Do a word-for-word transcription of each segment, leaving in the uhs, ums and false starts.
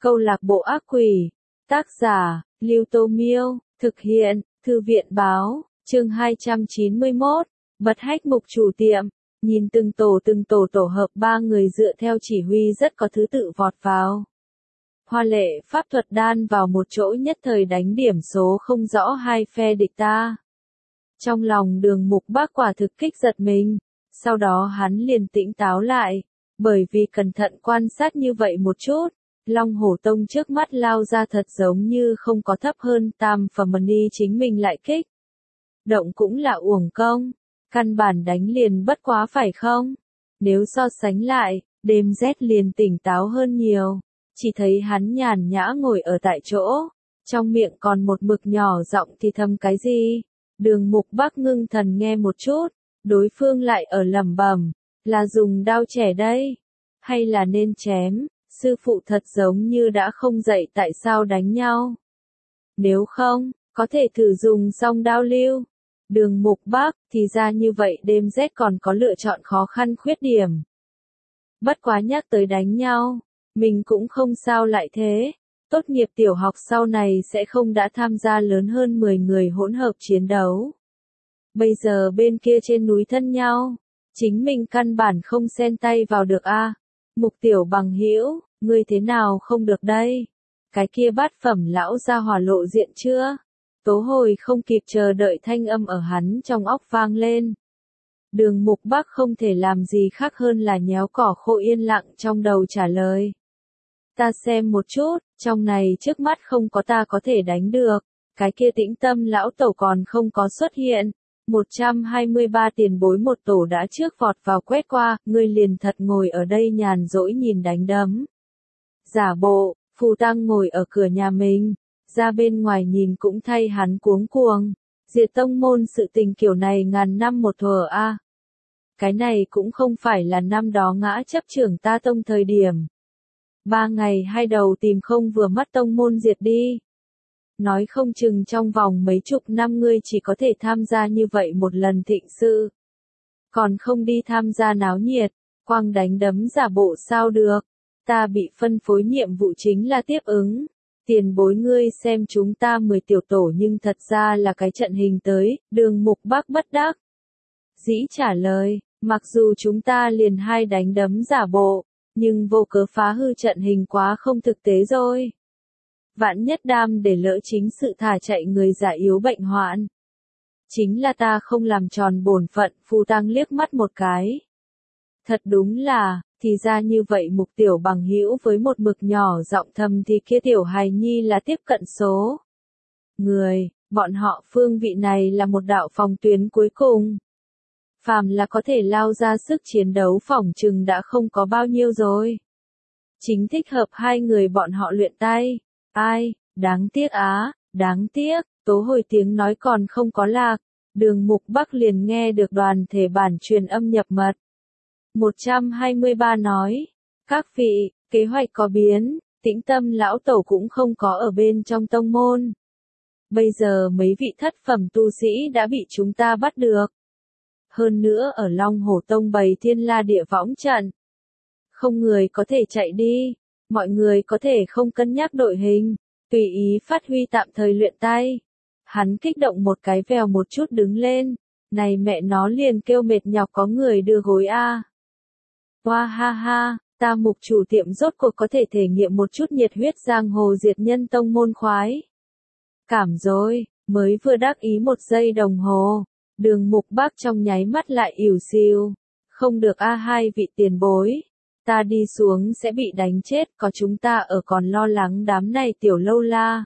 Câu lạc bộ ác quỷ. Tác giả, Lưu Tô Miêu. Thực hiện, Thư viện Báo. Chương hai trăm chín mươi mốt. Bật hách mục chủ tiệm. Nhìn từng tổ từng tổ tổ hợp ba người dựa theo chỉ huy rất có thứ tự vọt vào. Hoa lệ pháp thuật đan vào một chỗ nhất thời đánh điểm số không rõ hai phe địch ta. Trong lòng Đường Mục Bác quả thực kích giật mình. Sau đó hắn liền tỉnh táo lại. Bởi vì cẩn thận quan sát như vậy một chút, Long Hổ Tông trước mắt lao ra thật giống như không có thấp hơn tam phẩm ni chính mình lại kích. Động cũng là uổng công, căn bản đánh liền bất quá phải không? Nếu so sánh lại, đêm rét liền tỉnh táo hơn nhiều, chỉ thấy hắn nhàn nhã ngồi ở tại chỗ, trong miệng còn một mực nhỏ giọng thì thầm cái gì. Đường Mục Bác ngưng thần nghe một chút, đối phương lại ở lẩm bẩm, là dùng đao chẻ đây, hay là nên chém, sư phụ thật giống như đã không dạy tại sao đánh nhau. Nếu không, có thể thử dùng song đao lưu. Đường Mục Bác, thì ra như vậy đêm rét còn có lựa chọn khó khăn khuyết điểm. Bất quá nhắc tới đánh nhau, mình cũng không sao lại thế. Tốt nghiệp tiểu học sau này sẽ không đã tham gia lớn hơn mười người hỗn hợp chiến đấu. Bây giờ bên kia trên núi thân nhau, chính mình căn bản không xen tay vào được a. Mục Tiểu Bằng hữu, ngươi thế nào không được đây? Cái kia bát phẩm lão ra hỏa lộ diện chưa? Tố Hồi không kịp chờ đợi thanh âm ở hắn trong óc vang lên. Đường Mục Bác không thể làm gì khác hơn là nhéo cỏ khô yên lặng trong đầu trả lời. Ta xem một chút, trong này trước mắt không có ta có thể đánh được, cái kia Tĩnh Tâm lão tẩu còn không có xuất hiện. một trăm hai mươi ba tiền bối một tổ đã trước vọt vào quét qua, ngươi liền thật ngồi ở đây nhàn rỗi nhìn đánh đấm. Giả bộ, Phù Tăng ngồi ở cửa nhà mình, ra bên ngoài nhìn cũng thay hắn cuống cuồng. Diệt tông môn sự tình kiểu này ngàn năm một thuở a. Cái này cũng không phải là năm đó ngã chấp trưởng ta tông thời điểm. Ba ngày hai đầu tìm không vừa mắt tông môn diệt đi. Nói không chừng trong vòng mấy chục năm ngươi chỉ có thể tham gia như vậy một lần thịnh sự. Còn không đi tham gia náo nhiệt, quang đánh đấm giả bộ sao được. Ta bị phân phối nhiệm vụ chính là tiếp ứng. Tiền bối ngươi xem chúng ta mười tiểu tổ nhưng thật ra là cái trận hình tới, Đường Mục Bác bất đắc dĩ trả lời, mặc dù chúng ta liền hai đánh đấm giả bộ, nhưng vô cớ phá hư trận hình quá không thực tế rồi. Vạn nhất đam để lỡ chính sự thả chạy người già yếu bệnh hoạn. Chính là ta không làm tròn bổn phận, Phù Tăng liếc mắt một cái. Thật đúng là, thì ra như vậy Mục Tiểu Bằng hữu với một mực nhỏ giọng thầm thì kia tiểu hài nhi là tiếp cận số. Người, bọn họ phương vị này là một đạo phòng tuyến cuối cùng. Phàm là có thể lao ra sức chiến đấu phỏng chừng đã không có bao nhiêu rồi. Chính thích hợp hai người bọn họ luyện tay. Ai, đáng tiếc á, đáng tiếc, Tố Hồi tiếng nói còn không có lạc. Đường Mục Bác liền nghe được đoàn thể bản truyền âm nhập mật. một trăm hai mươi ba nói, các vị, kế hoạch có biến, Tĩnh Tâm lão tẩu cũng không có ở bên trong tông môn. Bây giờ mấy vị thất phẩm tu sĩ đã bị chúng ta bắt được. Hơn nữa ở Long Hổ Tông bày thiên la địa võng trận. Không người có thể chạy đi, mọi người có thể không cân nhắc đội hình, tùy ý phát huy tạm thời luyện tay. Hắn kích động một cái vèo một chút đứng lên, này mẹ nó liền kêu mệt nhọc có người đưa gối a. Hoa ha ha, ta Mục chủ tiệm rốt cuộc có thể thể nghiệm một chút nhiệt huyết giang hồ diệt nhân tông môn khoái. Cảm rồi, mới vừa đắc ý một giây đồng hồ, Đường Mục Bác trong nháy mắt lại ỉu xìu. Không được a hai vị tiền bối, ta đi xuống sẽ bị đánh chết, có chúng ta ở còn lo lắng đám này tiểu lâu la.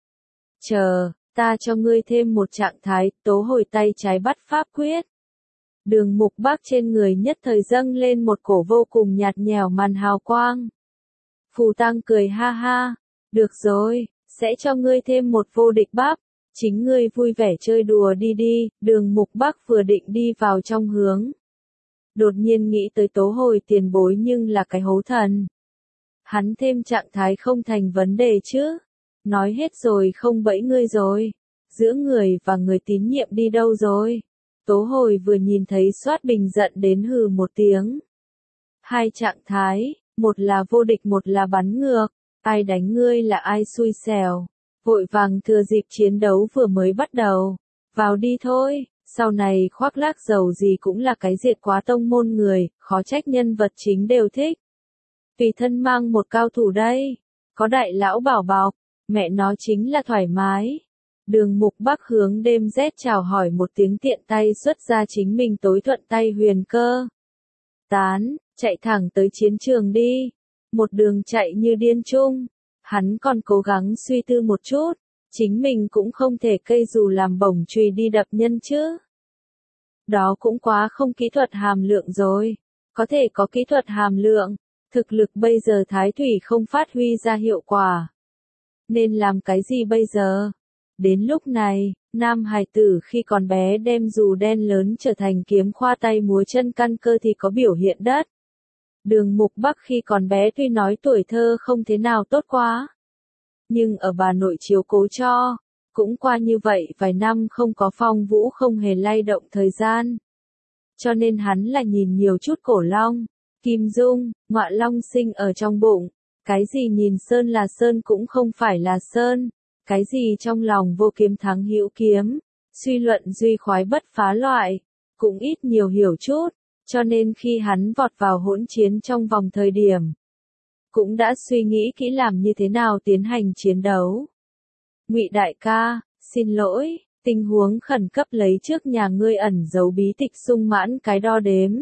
Chờ, ta cho ngươi thêm một trạng thái, Tố Hồi tay trái bắt pháp quyết. Đường Mục Bác trên người nhất thời dâng lên một cổ vô cùng nhạt nhẽo màn hào quang. Phù Tăng cười ha ha, được rồi, sẽ cho ngươi thêm một vô địch bắp, chính ngươi vui vẻ chơi đùa đi đi. Đường Mục Bác vừa định đi vào trong hướng. Đột nhiên nghĩ tới Tố Hồi tiền bối nhưng là cái hố thần. Hắn thêm trạng thái không thành vấn đề chứ. Nói hết rồi không bẫy ngươi rồi. Giữa người và người tín nhiệm đi đâu rồi? Tố Hồi vừa nhìn thấy Soát Bình giận đến hừ một tiếng. Hai trạng thái, một là vô địch một là bắn ngược. Ai đánh ngươi là ai xui xẻo. Vội vàng thừa dịp chiến đấu vừa mới bắt đầu. Vào đi thôi, sau này khoác lác giàu gì cũng là cái diệt quá tông môn người, khó trách nhân vật chính đều thích. Tùy thân mang một cao thủ đây, có đại lão bảo bọc, mẹ nó chính là thoải mái. Đường Mục Bắc hướng đêm rét chào hỏi một tiếng tiện tay xuất ra chính mình tối thuận tay huyền cơ. Tán, chạy thẳng tới chiến trường đi. Một đường chạy như điên chung. Hắn còn cố gắng suy tư một chút. Chính mình cũng không thể cây dù làm bổng chùy đi đập nhân chứ. Đó cũng quá không kỹ thuật hàm lượng rồi. Có thể có kỹ thuật hàm lượng. Thực lực bây giờ Thái Thủy không phát huy ra hiệu quả. Nên làm cái gì bây giờ? Đến lúc này, nam hài tử khi còn bé đem dù đen lớn trở thành kiếm khoa tay múa chân căn cơ thì có biểu hiện đất. Đường Mục Bắc khi còn bé tuy nói tuổi thơ không thế nào tốt quá. Nhưng ở bà nội chiếu cố cho, cũng qua như vậy vài năm không có phong vũ không hề lay động thời gian. Cho nên hắn là nhìn nhiều chút cổ long, kim dung, ngọa long sinh ở trong bụng. Cái gì nhìn sơn là sơn cũng không phải là sơn. Cái gì trong lòng vô kiếm thắng hữu kiếm, suy luận duy khoái bất phá loại, cũng ít nhiều hiểu chút, cho nên khi hắn vọt vào hỗn chiến trong vòng thời điểm, cũng đã suy nghĩ kỹ làm như thế nào tiến hành chiến đấu. Ngụy đại ca, xin lỗi, tình huống khẩn cấp lấy trước nhà ngươi ẩn giấu bí tịch sung mãn cái đo đếm.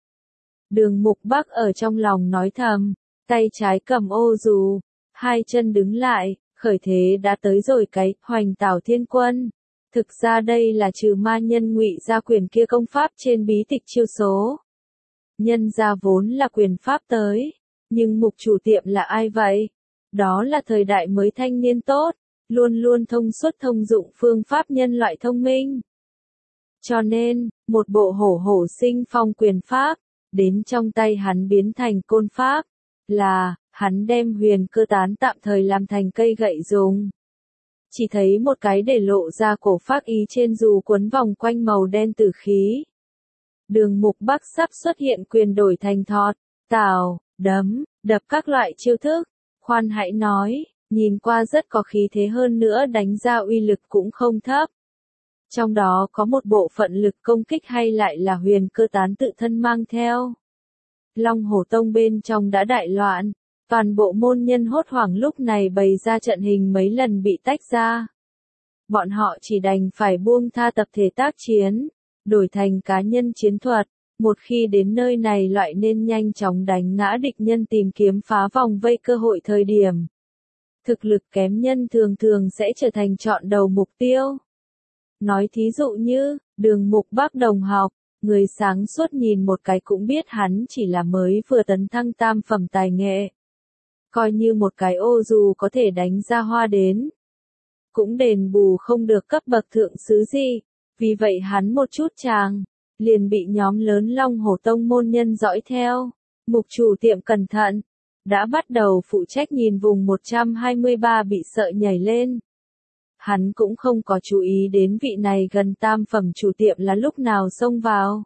Đường Mục Bắc ở trong lòng nói thầm, tay trái cầm ô dù, hai chân đứng lại. Khởi thế đã tới rồi cái Hoành Tảo Thiên Quân. Thực ra đây là trừ ma nhân Ngụy gia quyền kia công pháp trên bí tịch chiêu số. Nhân gia vốn là quyền pháp tới, nhưng mục chủ tiệm là ai vậy? Đó là thời đại mới thanh niên tốt, luôn luôn thông suốt thông dụng phương pháp nhân loại thông minh. Cho nên, một bộ hổ hổ sinh phong quyền pháp, đến trong tay hắn biến thành côn pháp, là hắn đem huyền cơ tán tạm thời làm thành cây gậy dùng. Chỉ thấy một cái để lộ ra cổ phác ý trên dù quấn vòng quanh màu đen tử khí. Đường Mục Bắc sắp xuất hiện quyền đổi thành thọt, tào, đấm, đập các loại chiêu thức. Khoan hãy nói, nhìn qua rất có khí thế hơn nữa đánh ra uy lực cũng không thấp. Trong đó có một bộ phận lực công kích hay lại là huyền cơ tán tự thân mang theo. Long Hổ Tông bên trong đã đại loạn. Toàn bộ môn nhân hốt hoảng lúc này bày ra trận hình mấy lần bị tách ra. Bọn họ chỉ đành phải buông tha tập thể tác chiến, đổi thành cá nhân chiến thuật. Một khi đến nơi này loại nên nhanh chóng đánh ngã địch nhân tìm kiếm phá vòng vây cơ hội thời điểm. Thực lực kém nhân thường thường sẽ trở thành chọn đầu mục tiêu. Nói thí dụ như, Đường Mục Bắc đồng học, người sáng suốt nhìn một cái cũng biết hắn chỉ là mới vừa tấn thăng tam phẩm tài nghệ. Coi như một cái ô dù có thể đánh ra hoa đến. Cũng đền bù không được cấp bậc thượng sứ gì. Vì vậy hắn một chút chàng, liền bị nhóm lớn Long Hổ Tông môn nhân dõi theo. Mục chủ tiệm cẩn thận, đã bắt đầu phụ trách nhìn vùng một trăm hai mươi ba bị sợ nhảy lên. Hắn cũng không có chú ý đến vị này gần tam phẩm chủ tiệm là lúc nào xông vào.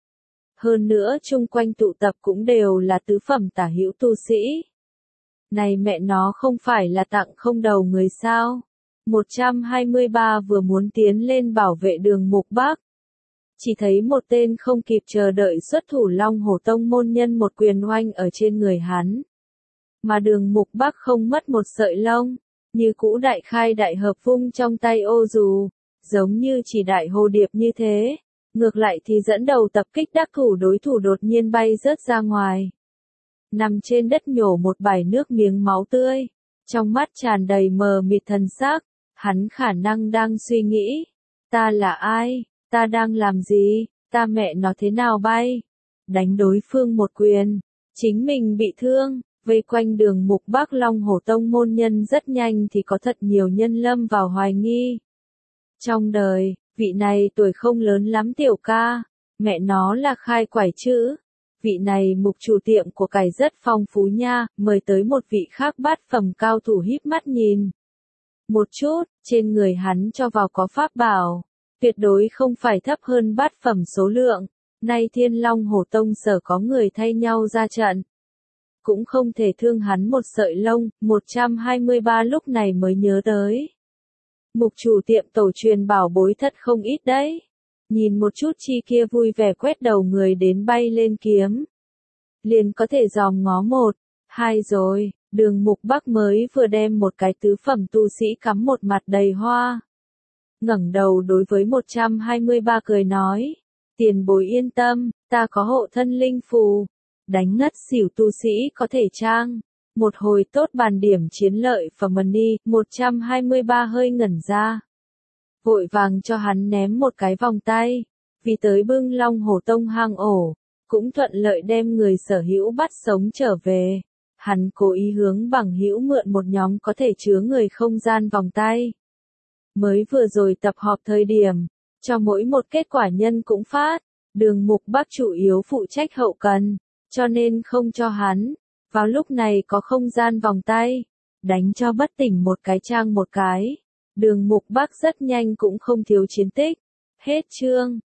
Hơn nữa chung quanh tụ tập cũng đều là tứ phẩm tả hữu tu sĩ. Này mẹ nó không phải là tặng không đầu người sao? một trăm hai mươi ba vừa muốn tiến lên bảo vệ Đường Mục Bắc. Chỉ thấy một tên không kịp chờ đợi xuất thủ Long Hổ Tông môn nhân một quyền oanh ở trên người hắn. Mà Đường Mục Bắc không mất một sợi lông, như cũ đại khai đại hợp vung trong tay ô dù, giống như chỉ đại hồ điệp như thế. Ngược lại thì dẫn đầu tập kích đắc thủ đối thủ đột nhiên bay rớt ra ngoài. Nằm trên đất nhổ một bãi nước miếng máu tươi, trong mắt tràn đầy mờ mịt thần sắc, hắn khả năng đang suy nghĩ, ta là ai, ta đang làm gì, ta mẹ nó thế nào bay, đánh đối phương một quyền, chính mình bị thương, vây quanh Đường Mục Bắc Long Hổ Tông môn nhân rất nhanh thì có thật nhiều nhân lâm vào hoài nghi. Trong đời, vị này tuổi không lớn lắm tiểu ca, mẹ nó là khai quải chữ. Vị này mục chủ tiệm của cải rất phong phú nha, mời tới một vị khác bát phẩm cao thủ híp mắt nhìn. Một chút, trên người hắn cho vào có pháp bảo, tuyệt đối không phải thấp hơn bát phẩm số lượng, nay Thiên Long Hổ Tông sở có người thay nhau ra trận. cũng không thể thương hắn một sợi lông. một trăm hai mươi ba lúc này mới nhớ tới. Mục chủ tiệm tổ truyền bảo bối thật không ít đấy. Nhìn một chút chi kia vui vẻ quét đầu người đến bay lên kiếm. Liền có thể dòm ngó một, hai rồi, Đường Mục Bắc mới vừa đem một cái tứ phẩm tu sĩ cắm một mặt đầy hoa. Ngẩng đầu đối với một trăm hai mươi ba cười nói, tiền bối yên tâm, ta có hộ thân linh phù, đánh ngất xỉu tu sĩ có thể trang. Một hồi tốt bàn điểm chiến lợi và money, một trăm hai mươi ba hơi ngẩn ra. Vội vàng cho hắn ném một cái vòng tay, vì tới bưng Long Hổ Tông hang ổ, cũng thuận lợi đem người sở hữu bắt sống trở về. Hắn cố ý hướng bằng hữu mượn một nhóm có thể chứa người không gian vòng tay. Mới vừa rồi tập họp thời điểm, cho mỗi một kết quả nhân cũng phát, Đường Mục Bắc chủ yếu phụ trách hậu cần, cho nên không cho hắn. Vào lúc này có không gian vòng tay, đánh cho bất tỉnh một cái trang một cái. Đường Mục Bắc rất nhanh cũng không thiếu chiến tích. Hết chương.